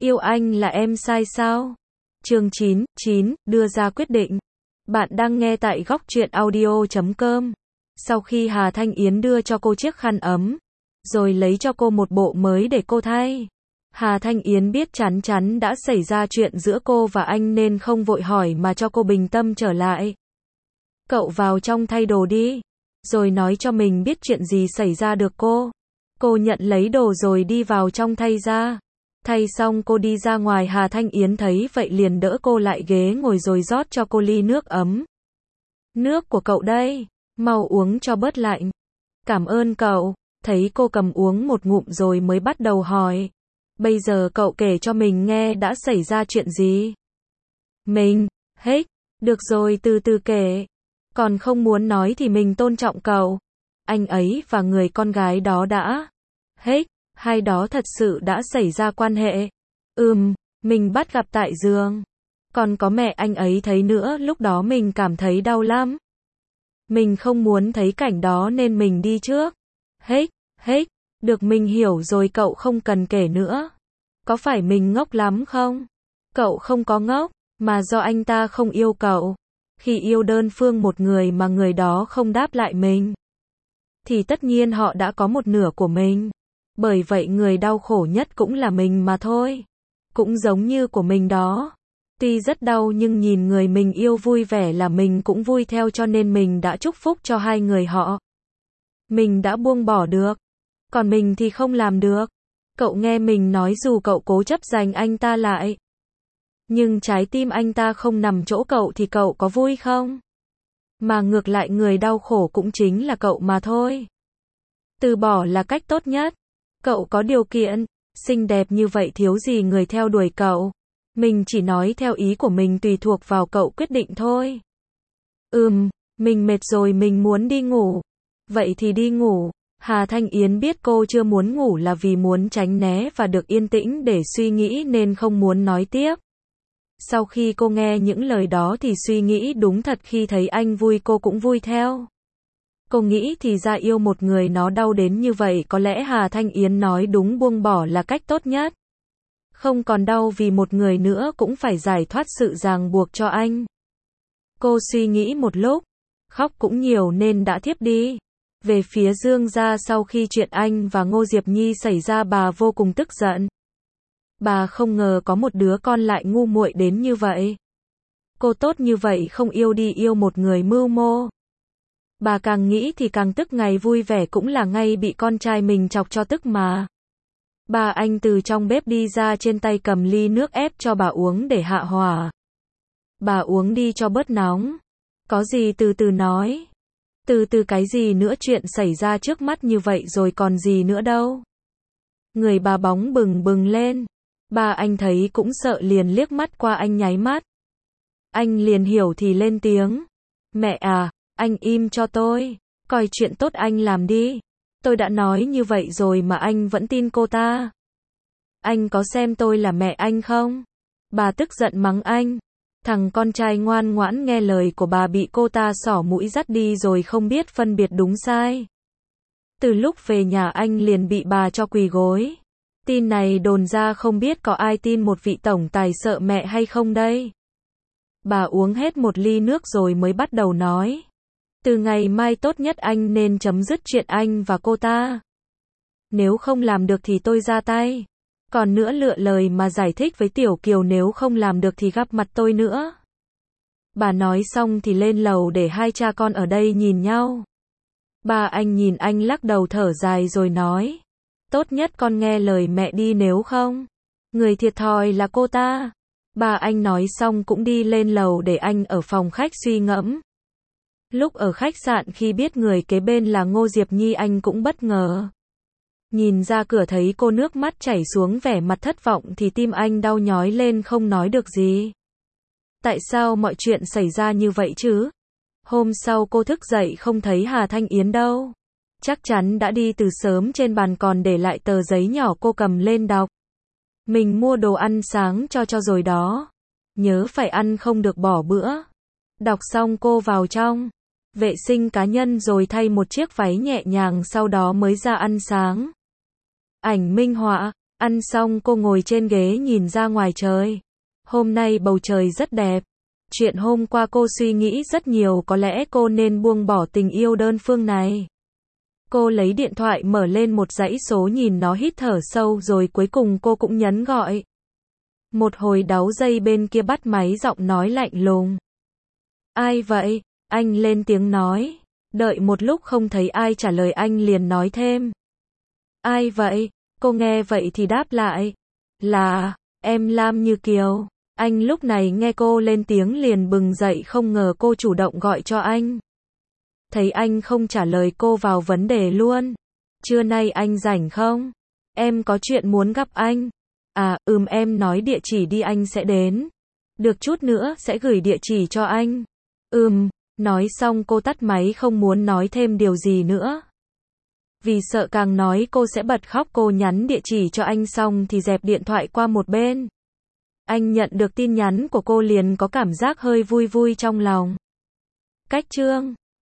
Yêu anh là em sai sao? Chương 9, đưa ra quyết định. Bạn đang nghe tại góc truyện audio.com. Sau khi Hà Thanh Yến đưa cho cô chiếc khăn ấm, rồi lấy cho cô một bộ mới để cô thay, Hà Thanh Yến biết chắn chắn đã xảy ra chuyện giữa cô và anh nên không vội hỏi mà cho cô bình tâm trở lại. Cậu vào trong thay đồ đi, rồi nói cho mình biết chuyện gì xảy ra được cô. Cô nhận lấy đồ rồi đi vào trong thay ra. Thay xong cô đi ra ngoài, Hà Thanh Yến thấy vậy liền đỡ cô lại ghế ngồi rồi rót cho cô ly nước ấm. Nước của cậu đây, mau uống cho bớt lạnh. Cảm ơn cậu. Thấy cô cầm uống một ngụm rồi mới bắt đầu hỏi. Bây giờ cậu kể cho mình nghe đã xảy ra chuyện gì. Mình, được rồi từ từ kể. Còn không muốn nói thì mình tôn trọng cậu. Anh ấy và người con gái đó đã, hai đó thật sự đã xảy ra quan hệ. Mình bắt gặp tại giường. Còn có mẹ anh ấy thấy nữa, lúc đó mình cảm thấy đau lắm. Mình không muốn thấy cảnh đó nên mình đi trước. Được, mình hiểu rồi, cậu không cần kể nữa. Có phải mình ngốc lắm không? Cậu không có ngốc, mà do anh ta không yêu cậu. Khi yêu đơn phương một người mà người đó không đáp lại mình, thì tất nhiên họ đã có một nửa của mình. Bởi vậy người đau khổ nhất cũng là mình mà thôi. Cũng giống như của mình đó. Tuy rất đau nhưng nhìn người mình yêu vui vẻ là mình cũng vui theo, cho nên mình đã chúc phúc cho hai người họ. Mình đã buông bỏ được. Còn mình thì không làm được. Cậu nghe mình nói, dù cậu cố chấp giành anh ta lại, nhưng trái tim anh ta không nằm chỗ cậu thì cậu có vui không? Mà ngược lại người đau khổ cũng chính là cậu mà thôi. Từ bỏ là cách tốt nhất. Cậu có điều kiện, xinh đẹp như vậy thiếu gì người theo đuổi cậu. Mình chỉ nói theo ý của mình, tùy thuộc vào cậu quyết định thôi. Mình mệt rồi, mình muốn đi ngủ. Vậy thì đi ngủ. Hà Thanh Yến biết cô chưa muốn ngủ là vì muốn tránh né và được yên tĩnh để suy nghĩ nên không muốn nói tiếp. Sau khi cô nghe những lời đó thì suy nghĩ đúng thật, khi thấy anh vui cô cũng vui theo. Cô nghĩ thì ra yêu một người nó đau đến như vậy, có lẽ Hà Thanh Yến nói đúng, buông bỏ là cách tốt nhất. Không còn đau vì một người nữa, cũng phải giải thoát sự ràng buộc cho anh. Cô suy nghĩ một lúc, khóc cũng nhiều nên đã thiếp đi. Về phía Dương gia, sau khi chuyện anh và Ngô Diệp Nhi xảy ra, bà vô cùng tức giận. Bà không ngờ có một đứa con lại ngu muội đến như vậy. Cô tốt như vậy không yêu đi yêu một người mưu mô. Bà càng nghĩ thì càng tức, ngày vui vẻ cũng là ngay bị con trai mình chọc cho tức mà. Ba anh từ trong bếp đi ra, trên tay cầm ly nước ép cho bà uống để hạ hỏa. Bà uống đi cho bớt nóng. Có gì từ từ nói. Từ từ cái gì nữa, chuyện xảy ra trước mắt như vậy rồi còn gì nữa đâu. Người bà bóng bừng bừng lên. Ba anh thấy cũng sợ, liền liếc mắt qua anh nháy mắt. Anh liền hiểu thì lên tiếng. Mẹ à, anh im cho tôi. Coi chuyện tốt anh làm đi. Tôi đã nói như vậy rồi mà anh vẫn tin cô ta. Anh có xem tôi là mẹ anh không? Bà tức giận mắng anh. Thằng con trai ngoan ngoãn nghe lời của bà bị cô ta xỏ mũi dắt đi rồi không biết phân biệt đúng sai. Từ lúc về nhà anh liền bị bà cho quỳ gối. Tin này đồn ra không biết có ai tin một vị tổng tài sợ mẹ hay không đây. Bà uống hết một ly nước rồi mới bắt đầu nói. Từ ngày mai tốt nhất anh nên chấm dứt chuyện anh và cô ta. Nếu không làm được thì tôi ra tay. Còn nữa, lựa lời mà giải thích với Tiểu Kiều, nếu không làm được thì gặp mặt tôi nữa. Bà nói xong thì lên lầu để hai cha con ở đây nhìn nhau. Ba anh nhìn anh lắc đầu thở dài rồi nói. Tốt nhất con nghe lời mẹ đi, nếu không, người thiệt thòi là cô ta. Ba anh nói xong cũng đi lên lầu để anh ở phòng khách suy ngẫm. Lúc ở khách sạn, khi biết người kế bên là Ngô Diệp Nhi, anh cũng bất ngờ. Nhìn ra cửa thấy cô nước mắt chảy xuống, vẻ mặt thất vọng thì tim anh đau nhói lên không nói được gì. Tại sao mọi chuyện xảy ra như vậy chứ? Hôm sau cô thức dậy không thấy Hà Thanh Yến đâu. Chắc chắn đã đi từ sớm, trên bàn còn để lại tờ giấy nhỏ, cô cầm lên đọc. Mình mua đồ ăn sáng cho rồi đó. Nhớ phải ăn không được bỏ bữa. Đọc xong cô vào trong vệ sinh cá nhân rồi thay một chiếc váy nhẹ nhàng, sau đó mới ra ăn sáng. Ảnh minh họa, Ăn xong cô ngồi trên ghế nhìn ra ngoài trời. Hôm nay bầu trời rất đẹp. Chuyện hôm qua cô suy nghĩ rất nhiều, có lẽ cô nên buông bỏ tình yêu đơn phương này. Cô lấy điện thoại mở lên một dãy số, nhìn nó hít thở sâu rồi cuối cùng cô cũng nhấn gọi. Một hồi dáu dây bên kia bắt máy, giọng nói lạnh lùng. Ai vậy? Anh lên tiếng nói. Đợi một lúc không thấy ai trả lời, anh liền nói thêm. Ai vậy? Cô nghe vậy thì đáp lại. Là, em Lam Như Kiều. Anh lúc này nghe cô lên tiếng liền bừng dậy, không ngờ cô chủ động gọi cho anh. Thấy anh không trả lời, cô vào vấn đề luôn. Trưa nay anh rảnh không? Em có chuyện muốn gặp anh. À, em nói địa chỉ đi, anh sẽ đến. Được, chút nữa sẽ gửi địa chỉ cho anh. Nói xong cô tắt máy, không muốn nói thêm điều gì nữa. Vì sợ càng nói cô sẽ bật khóc, cô nhắn địa chỉ cho anh xong thì dẹp điện thoại qua một bên. Anh nhận được tin nhắn của cô liền có cảm giác hơi vui vui trong lòng. Cách chương